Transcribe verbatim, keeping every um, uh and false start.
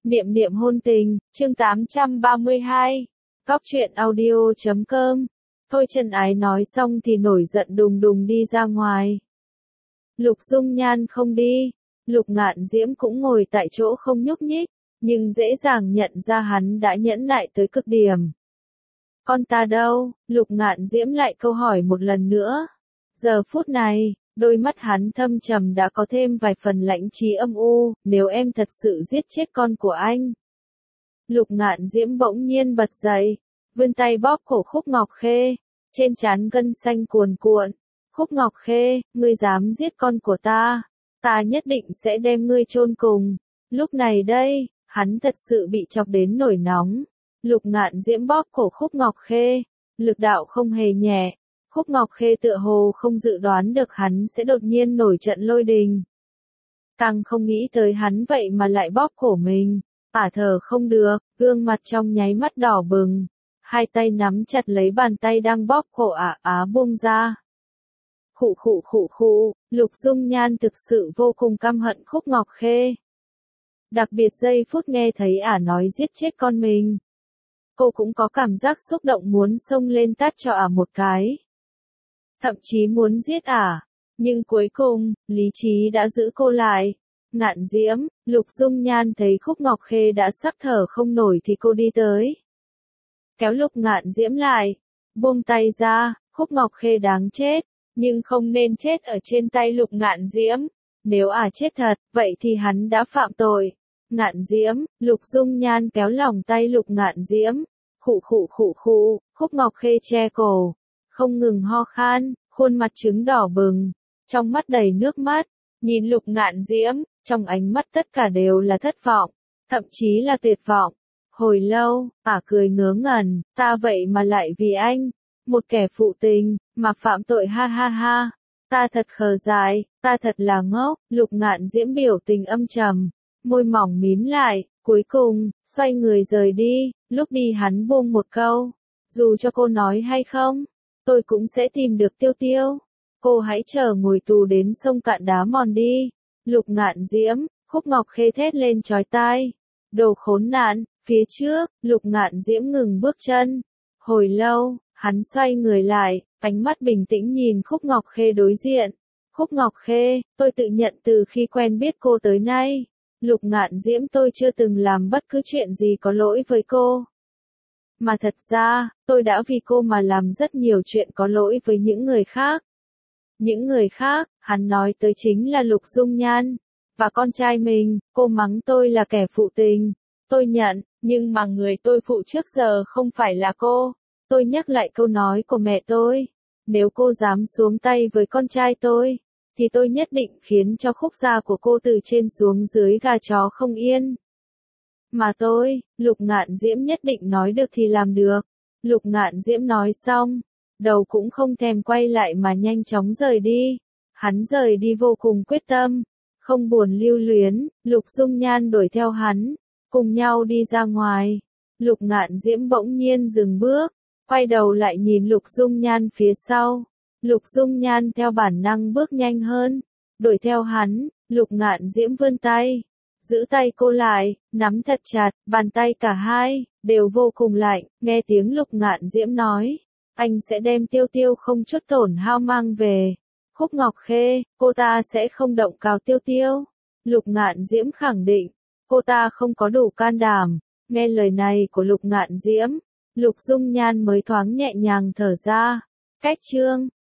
Niệm niệm hôn tình, chương tám trăm ba mươi hai. Cóc truyện audio chấm com. Thôi Trần Ái nói xong thì nổi giận đùng đùng đi ra ngoài. Lục Dung Nhan không đi. Lục Ngạn Diễm cũng ngồi tại chỗ không nhúc nhích, nhưng dễ dàng nhận ra hắn đã nhẫn nại tới cực điểm. Con ta đâu? Lục Ngạn Diễm lại câu hỏi một lần nữa. Giờ phút này, đôi mắt hắn thâm trầm đã có thêm vài phần lãnh trí âm u, nếu em thật sự giết chết con của anh. Lục Ngạn Diễm bỗng nhiên bật dậy, vươn tay bóp cổ Khúc Ngọc Khê, trên trán gân xanh cuồn cuộn. Khúc Ngọc Khê, ngươi dám giết con của ta, ta nhất định sẽ đem ngươi chôn cùng. Lúc này đây, hắn thật sự bị chọc đến nổi nóng. Lục Ngạn Diễm bóp cổ Khúc Ngọc Khê, lực đạo không hề nhẹ. Khúc Ngọc Khê tựa hồ không dự đoán được hắn sẽ đột nhiên nổi trận lôi đình. Càng không nghĩ tới hắn vậy mà lại bóp cổ mình. Ả thở không được, gương mặt trong nháy mắt đỏ bừng. Hai tay nắm chặt lấy bàn tay đang bóp cổ Ả á buông ra. Khụ khụ khụ khụ, Lục Dung Nhan thực sự vô cùng căm hận Khúc Ngọc Khê. Đặc biệt giây phút nghe thấy Ả nói giết chết con mình. Cô cũng có cảm giác xúc động muốn xông lên tát cho Ả một cái. Thậm chí muốn giết Ả, nhưng cuối cùng, lý trí đã giữ cô lại. Ngạn Diễm, Lục Dung Nhan thấy Khúc Ngọc Khê đã sắp thở không nổi thì cô đi tới. Kéo Lục Ngạn Diễm lại, buông tay ra, Khúc Ngọc Khê đáng chết, nhưng không nên chết ở trên tay Lục Ngạn Diễm. Nếu Ả chết thật, vậy thì hắn đã phạm tội. Ngạn Diễm, Lục Dung Nhan kéo lòng tay Lục Ngạn Diễm. Khụ khụ khụ khụ, Khúc Ngọc Khê che cổ, không ngừng ho khan, khuôn mặt trứng đỏ bừng, trong mắt đầy nước mắt, nhìn Lục Ngạn Diễm, trong ánh mắt tất cả đều là thất vọng, thậm chí là tuyệt vọng. Hồi lâu, Ả cười ngớ ngẩn, ta vậy mà lại vì anh, một kẻ phụ tình, mà phạm tội ha ha ha, ta thật khờ dại, ta thật là ngốc. Lục Ngạn Diễm biểu tình âm trầm, môi mỏng mím lại, cuối cùng, xoay người rời đi, lúc đi hắn buông một câu, dù cho cô nói hay không, tôi cũng sẽ tìm được Tiêu Tiêu. Cô hãy chờ ngồi tù đến sông cạn đá mòn đi. Lục Ngạn Diễm, Khúc Ngọc Khê thét lên chói tai. Đồ khốn nạn, phía trước, Lục Ngạn Diễm ngừng bước chân. Hồi lâu, hắn xoay người lại, ánh mắt bình tĩnh nhìn Khúc Ngọc Khê đối diện. Khúc Ngọc Khê, tôi tự nhận từ khi quen biết cô tới nay, Lục Ngạn Diễm tôi chưa từng làm bất cứ chuyện gì có lỗi với cô. Mà thật ra, tôi đã vì cô mà làm rất nhiều chuyện có lỗi với những người khác. Những người khác, hắn nói tới chính là Lục Dung Nhan, và con trai mình. Cô mắng tôi là kẻ phụ tình, tôi nhận, nhưng mà người tôi phụ trước giờ không phải là cô. Tôi nhắc lại câu nói của mẹ tôi, nếu cô dám xuống tay với con trai tôi, thì tôi nhất định khiến cho Khúc gia của cô từ trên xuống dưới gà chó không yên. Mà tôi, Lục Ngạn Diễm nhất định nói được thì làm được. Lục Ngạn Diễm nói xong, đầu cũng không thèm quay lại mà nhanh chóng rời đi. Hắn rời đi vô cùng quyết tâm, không buồn lưu luyến. Lục Dung Nhan đuổi theo hắn, cùng nhau đi ra ngoài. Lục Ngạn Diễm bỗng nhiên dừng bước, quay đầu lại nhìn Lục Dung Nhan phía sau. Lục Dung Nhan theo bản năng bước nhanh hơn, đuổi theo hắn. Lục Ngạn Diễm vươn tay, giữ tay cô lại, nắm thật chặt, bàn tay cả hai đều vô cùng lạnh. Nghe tiếng Lục Ngạn Diễm nói, anh sẽ đem Tiêu Tiêu không chút tổn hao mang về. Khúc Ngọc Khê, cô ta sẽ không động cào Tiêu Tiêu. Lục Ngạn Diễm khẳng định, cô ta không có đủ can đảm. Nghe lời này của Lục Ngạn Diễm, Lục Dung Nhan mới thoáng nhẹ nhàng thở ra. Cách chương